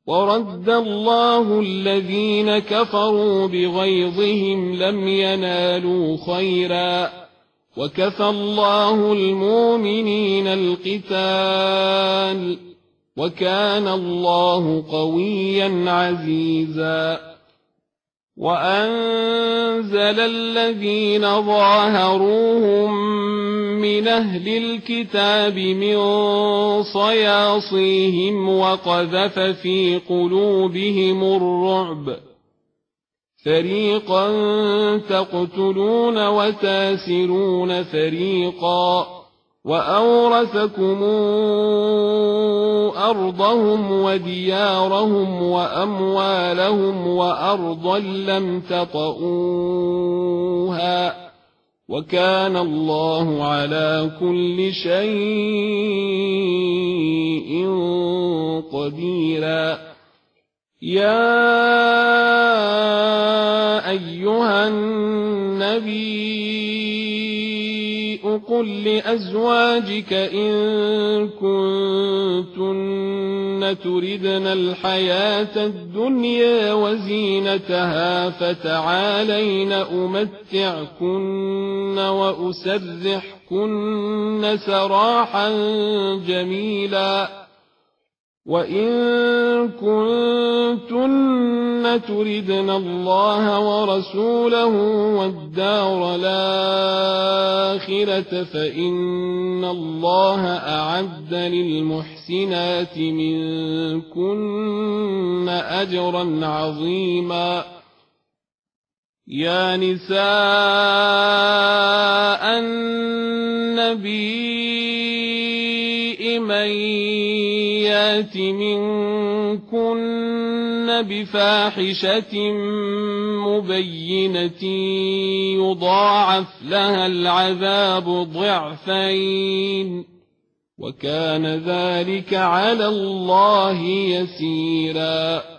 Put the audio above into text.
ورد الله الذين كفروا بغيظهم لم ينالوا خيرا وكفى الله المؤمنين القتال وكان الله قويا عزيزا وأنزل الذين ظاهروهم من أهل الكتاب من صياصيهم وقذف في قلوبهم الرعب فريقا تقتلون وتاسرون فريقا وأورثكم أرضهم وديارهم وأموالهم وأرضا لم تطئوها وكان الله على كل شيء قديرا يا أيها النبي قل لأزواجك إن كنتن تردن الحياة الدنيا وزينتها فتعالين أمتعكن وأسرحكن سراحا جميلا وإن كنتن تردن الله ورسوله والدار الآخرة فإن الله أعد للمحسنات منكن أجرا عظيما يا نساء النبي من يات منكن بفاحشة مبينة يضاعف لها العذاب ضعفين وكان ذلك على الله يسيرا